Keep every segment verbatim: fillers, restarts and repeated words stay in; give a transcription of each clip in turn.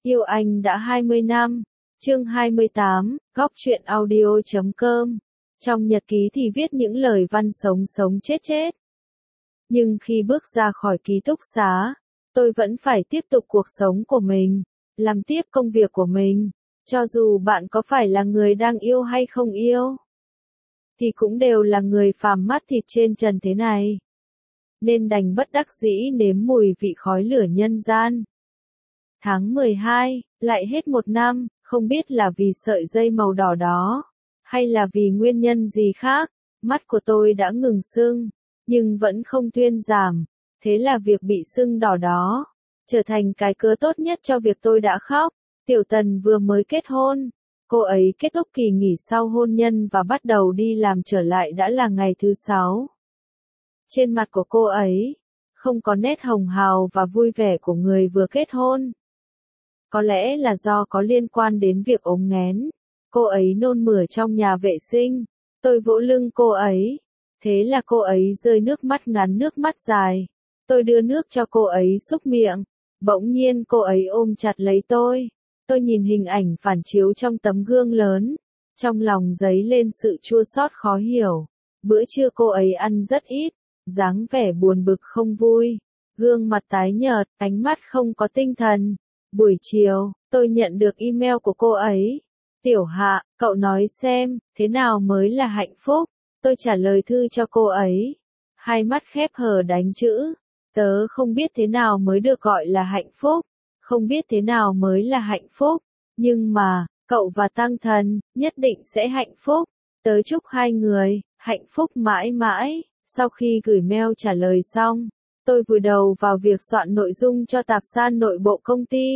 Yêu anh đã hai mươi năm. Chương hai mươi tám, góc truyện audio chấm com. Trong nhật ký thì viết những lời văn sống sống chết chết. Nhưng khi bước ra khỏi ký túc xá, tôi vẫn phải tiếp tục cuộc sống của mình, làm tiếp công việc của mình, cho dù bạn có phải là người đang yêu hay không yêu, thì cũng đều là người phàm mắt thịt trên trần thế này. Nên đành bất đắc dĩ nếm mùi vị khói lửa nhân gian. Tháng mười hai, lại hết một năm, không biết là vì sợi dây màu đỏ đó, hay là vì nguyên nhân gì khác, mắt của tôi đã ngừng sưng, nhưng vẫn không thuyên giảm, thế là việc bị sưng đỏ đó, trở thành cái cớ tốt nhất cho việc tôi đã khóc. Tiểu Tần vừa mới kết hôn, cô ấy kết thúc kỳ nghỉ sau hôn nhân và bắt đầu đi làm trở lại đã là ngày thứ sáu. Trên mặt của cô ấy, không có nét hồng hào và vui vẻ của người vừa kết hôn. Có lẽ là do có liên quan đến việc ốm nghén, cô ấy nôn mửa trong nhà vệ sinh, tôi vỗ lưng cô ấy, thế là cô ấy rơi nước mắt ngắn nước mắt dài, tôi đưa nước cho cô ấy xúc miệng, bỗng nhiên cô ấy ôm chặt lấy tôi, tôi nhìn hình ảnh phản chiếu trong tấm gương lớn, trong lòng dấy lên sự chua xót khó hiểu, bữa trưa cô ấy ăn rất ít, dáng vẻ buồn bực không vui, gương mặt tái nhợt, ánh mắt không có tinh thần. Buổi chiều, tôi nhận được email của cô ấy. Tiểu Hạ, cậu nói xem, thế nào mới là hạnh phúc? Tôi trả lời thư cho cô ấy. Hai mắt khép hờ đánh chữ. Tớ không biết thế nào mới được gọi là hạnh phúc. Không biết thế nào mới là hạnh phúc. Nhưng mà, cậu và Tăng Thần, nhất định sẽ hạnh phúc. Tớ chúc hai người, hạnh phúc mãi mãi. Sau khi gửi mail trả lời xong, tôi vùi đầu vào việc soạn nội dung cho tạp san nội bộ công ty.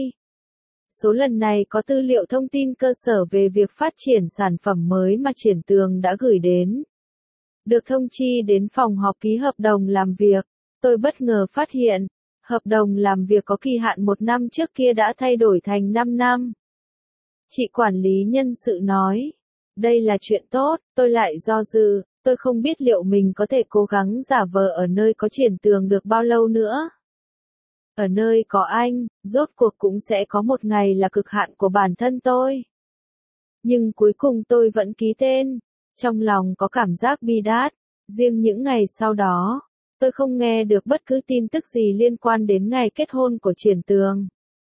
Số lần này có tư liệu thông tin cơ sở về việc phát triển sản phẩm mới mà Triển Tường đã gửi đến. Được thông chi đến phòng họp ký hợp đồng làm việc, tôi bất ngờ phát hiện, hợp đồng làm việc có kỳ hạn một năm trước kia đã thay đổi thành năm năm. Chị quản lý nhân sự nói, đây là chuyện tốt, tôi lại do dự. Tôi không biết liệu mình có thể cố gắng giả vờ ở nơi có Triển Tường được bao lâu nữa. Ở nơi có anh, rốt cuộc cũng sẽ có một ngày là cực hạn của bản thân tôi. Nhưng cuối cùng tôi vẫn ký tên, trong lòng có cảm giác bi đát. Riêng những ngày sau đó, tôi không nghe được bất cứ tin tức gì liên quan đến ngày kết hôn của Triển Tường.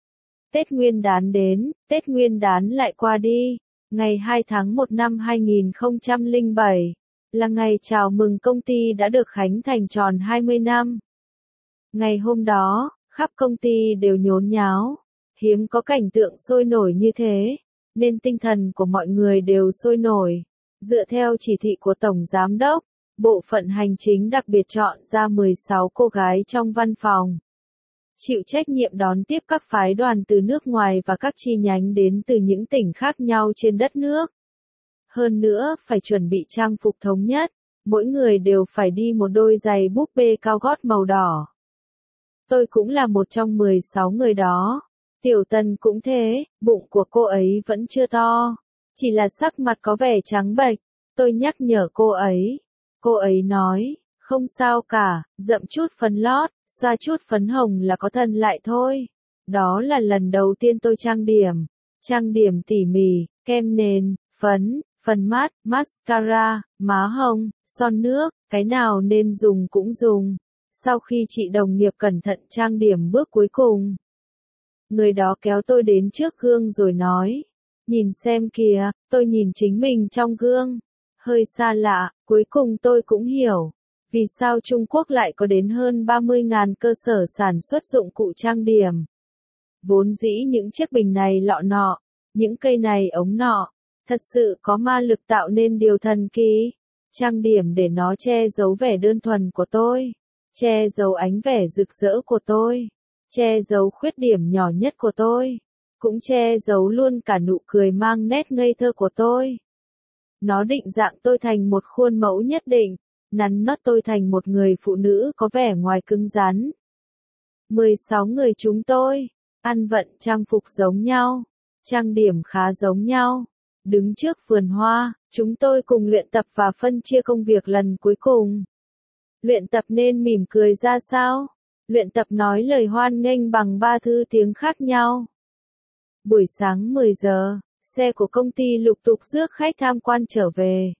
Tết Nguyên đán đến, Tết Nguyên đán lại qua đi, ngày hai tháng một năm hai nghìn không trăm lẻ bảy. Là ngày chào mừng công ty đã được khánh thành tròn hai mươi năm. Ngày hôm đó, khắp công ty đều nhốn nháo, hiếm có cảnh tượng sôi nổi như thế, nên tinh thần của mọi người đều sôi nổi. Dựa theo chỉ thị của Tổng Giám đốc, Bộ phận Hành chính đặc biệt chọn ra mười sáu cô gái trong văn phòng, chịu trách nhiệm đón tiếp các phái đoàn từ nước ngoài và các chi nhánh đến từ những tỉnh khác nhau trên đất nước. Hơn nữa, phải chuẩn bị trang phục thống nhất, mỗi người đều phải đi một đôi giày búp bê cao gót màu đỏ. Tôi cũng là một trong mười sáu người đó. Tiểu Tần cũng thế, bụng của cô ấy vẫn chưa to, chỉ là sắc mặt có vẻ trắng bệch. Tôi nhắc nhở cô ấy. Cô ấy nói, không sao cả, dậm chút phấn lót, xoa chút phấn hồng là có thần lại thôi. Đó là lần đầu tiên tôi trang điểm. Trang điểm tỉ mỉ, kem nền, phấn, phần mát, mascara, má hồng, son nước, cái nào nên dùng cũng dùng. Sau khi chị đồng nghiệp cẩn thận trang điểm bước cuối cùng, người đó kéo tôi đến trước gương rồi nói, nhìn xem kìa, tôi nhìn chính mình trong gương, hơi xa lạ, cuối cùng tôi cũng hiểu, vì sao Trung Quốc lại có đến hơn ba mươi nghìn cơ sở sản xuất dụng cụ trang điểm. Vốn dĩ những chiếc bình này lọ nọ, những cây này ống nọ, thật sự có ma lực tạo nên điều thần kỳ. Trang điểm để nó che giấu vẻ đơn thuần của tôi, che giấu ánh vẻ rực rỡ của tôi, che giấu khuyết điểm nhỏ nhất của tôi, cũng che giấu luôn cả nụ cười mang nét ngây thơ của tôi. Nó định dạng tôi thành một khuôn mẫu nhất định, nắn nót tôi thành một người phụ nữ có vẻ ngoài cứng rắn. mười sáu người chúng tôi, ăn vận trang phục giống nhau, trang điểm khá giống nhau. Đứng trước vườn hoa, chúng tôi cùng luyện tập và phân chia công việc lần cuối cùng. Luyện tập nên mỉm cười ra sao? Luyện tập nói lời hoan nghênh bằng ba thứ tiếng khác nhau. Buổi sáng mười giờ, xe của công ty lục tục rước khách tham quan trở về.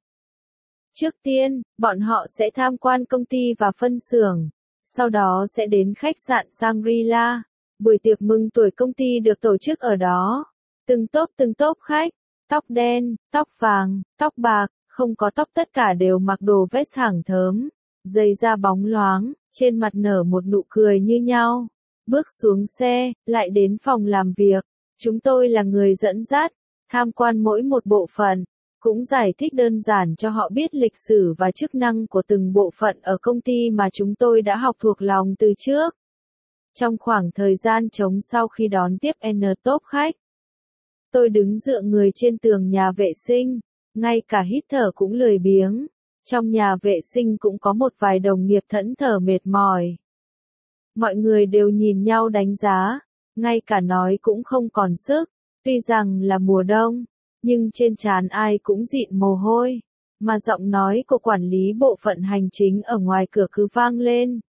Trước tiên, bọn họ sẽ tham quan công ty và phân xưởng, sau đó sẽ đến khách sạn Shangri-La. Buổi tiệc mừng tuổi công ty được tổ chức ở đó. Từng tốp từng tốp khách, tóc đen, tóc vàng, tóc bạc, không có tóc tất cả đều mặc đồ vest hàng thớm, giày da bóng loáng, trên mặt nở một nụ cười như nhau. Bước xuống xe, lại đến phòng làm việc. Chúng tôi là người dẫn dắt, tham quan mỗi một bộ phận, cũng giải thích đơn giản cho họ biết lịch sử và chức năng của từng bộ phận ở công ty mà chúng tôi đã học thuộc lòng từ trước. Trong khoảng thời gian trống sau khi đón tiếp N top khách, tôi đứng dựa người trên tường nhà vệ sinh, ngay cả hít thở cũng lười biếng. Trong nhà vệ sinh cũng có một vài đồng nghiệp thẫn thờ mệt mỏi. Mọi người đều nhìn nhau đánh giá, ngay cả nói cũng không còn sức. Tuy rằng là mùa đông, nhưng trên trán ai cũng dịn mồ hôi, mà giọng nói của quản lý bộ phận hành chính ở ngoài cửa cứ vang lên.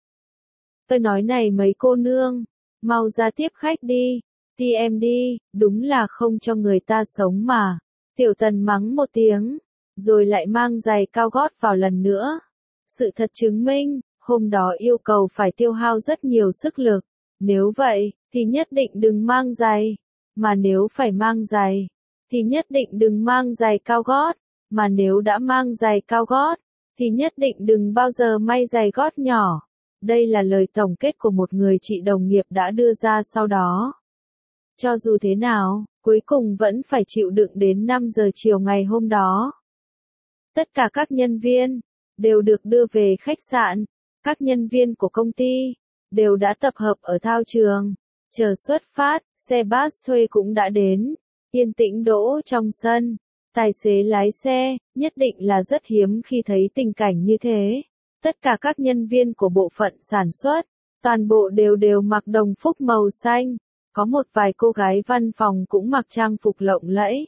Tôi nói này mấy cô nương, mau ra tiếp khách đi, ti em đi, đúng là không cho người ta sống mà. Tiểu Tần mắng một tiếng, rồi lại mang giày cao gót vào lần nữa. Sự thật chứng minh, hôm đó yêu cầu phải tiêu hao rất nhiều sức lực. Nếu vậy, thì nhất định đừng mang giày. Mà nếu phải mang giày, thì nhất định đừng mang giày cao gót. Mà nếu đã mang giày cao gót, thì nhất định đừng bao giờ may giày gót nhỏ. Đây là lời tổng kết của một người chị đồng nghiệp đã đưa ra sau đó. Cho dù thế nào, cuối cùng vẫn phải chịu đựng đến năm giờ chiều ngày hôm đó. Tất cả các nhân viên đều được đưa về khách sạn. Các nhân viên của công ty đều đã tập hợp ở thao trường, chờ xuất phát. Xe bus thuê cũng đã đến, yên tĩnh đỗ trong sân. Tài xế lái xe, nhất định là rất hiếm khi thấy tình cảnh như thế. Tất cả các nhân viên của bộ phận sản xuất, toàn bộ đều đều mặc đồng phục màu xanh. Có một vài cô gái văn phòng cũng mặc trang phục lộng lẫy.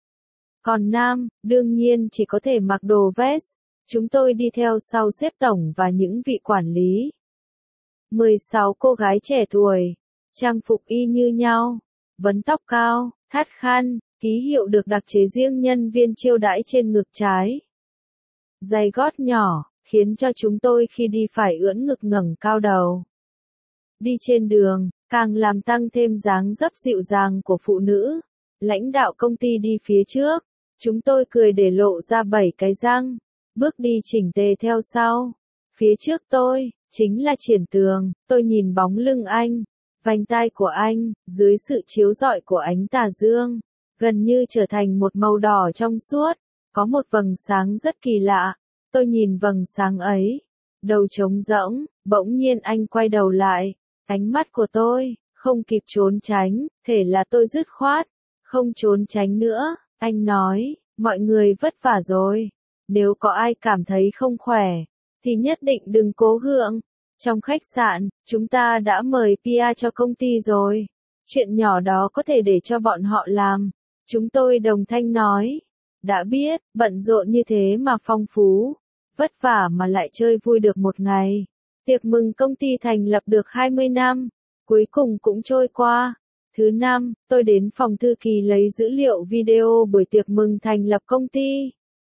Còn nam, đương nhiên chỉ có thể mặc đồ vest. Chúng tôi đi theo sau sếp tổng và những vị quản lý. mười sáu cô gái trẻ tuổi, trang phục y như nhau, vấn tóc cao, thắt khăn, ký hiệu được đặc chế riêng nhân viên chiêu đãi trên ngực trái. Giày gót nhỏ, khiến cho chúng tôi khi đi phải ưỡn ngực ngẩng cao đầu. Đi trên đường, càng làm tăng thêm dáng dấp dịu dàng của phụ nữ. Lãnh đạo công ty đi phía trước, chúng tôi cười để lộ ra bảy cái răng, bước đi chỉnh tề theo sau. Phía trước tôi, chính là Triển Tường, tôi nhìn bóng lưng anh, vành tai của anh, dưới sự chiếu rọi của ánh tà dương, gần như trở thành một màu đỏ trong suốt, có một vầng sáng rất kỳ lạ. Tôi nhìn vầng sáng ấy, đầu trống rỗng, bỗng nhiên anh quay đầu lại, ánh mắt của tôi, không kịp trốn tránh, thể là tôi dứt khoát, không trốn tránh nữa. Anh nói, mọi người vất vả rồi, nếu có ai cảm thấy không khỏe, thì nhất định đừng cố gượng. Trong khách sạn, chúng ta đã mời pê e cho công ty rồi, chuyện nhỏ đó có thể để cho bọn họ làm. Chúng tôi đồng thanh nói, đã biết, bận rộn như thế mà phong phú, vất vả mà lại chơi vui được một ngày. Tiệc mừng công ty thành lập được hai mươi năm, cuối cùng cũng trôi qua. Thứ năm, tôi đến phòng thư ký lấy dữ liệu video buổi tiệc mừng thành lập công ty.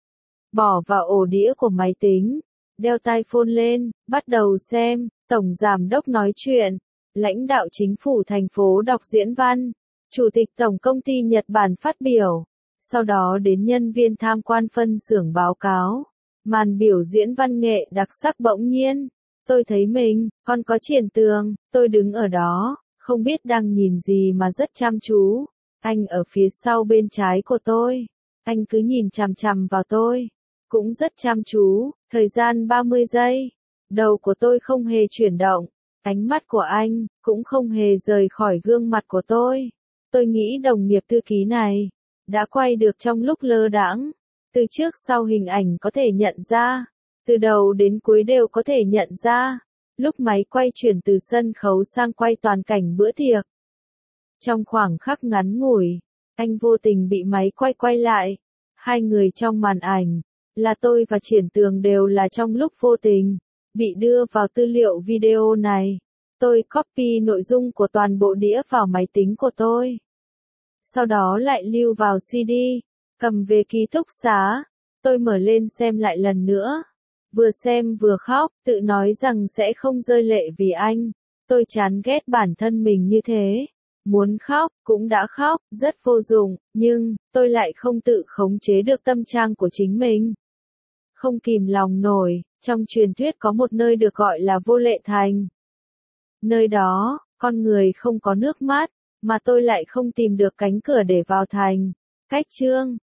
Bỏ vào ổ đĩa của máy tính, đeo tai phone lên, bắt đầu xem. Tổng giám đốc nói chuyện, lãnh đạo chính phủ thành phố đọc diễn văn, chủ tịch tổng công ty Nhật Bản phát biểu, sau đó đến nhân viên tham quan phân xưởng báo cáo. Màn biểu diễn văn nghệ đặc sắc bỗng nhiên, tôi thấy mình, còn có Triển Tường, tôi đứng ở đó, không biết đang nhìn gì mà rất chăm chú. Anh ở phía sau bên trái của tôi, anh cứ nhìn chằm chằm vào tôi, cũng rất chăm chú. Thời gian ba mươi giây, đầu của tôi không hề chuyển động, ánh mắt của anh cũng không hề rời khỏi gương mặt của tôi. Tôi nghĩ đồng nghiệp thư ký này đã quay được trong lúc lơ đãng, từ trước sau hình ảnh có thể nhận ra, từ đầu đến cuối đều có thể nhận ra. Lúc máy quay chuyển từ sân khấu sang quay toàn cảnh bữa tiệc. Trong khoảng khắc ngắn ngủi, anh vô tình bị máy quay quay lại. Hai người trong màn ảnh, là tôi và Triển Tường đều là trong lúc vô tình, bị đưa vào tư liệu video này. Tôi copy nội dung của toàn bộ đĩa vào máy tính của tôi. sau đó lại lưu vào xê đê, cầm về ký túc xá. Tôi mở lên xem lại lần nữa. Vừa xem vừa khóc, tự nói rằng sẽ không rơi lệ vì anh. Tôi chán ghét bản thân mình như thế. Muốn khóc, cũng đã khóc, rất vô dụng, nhưng, tôi lại không tự khống chế được tâm trạng của chính mình. Không kìm lòng nổi, trong truyền thuyết có một nơi được gọi là Vô Lệ Thành. Nơi đó, con người không có nước mắt, mà tôi lại không tìm được cánh cửa để vào thành. Cách chương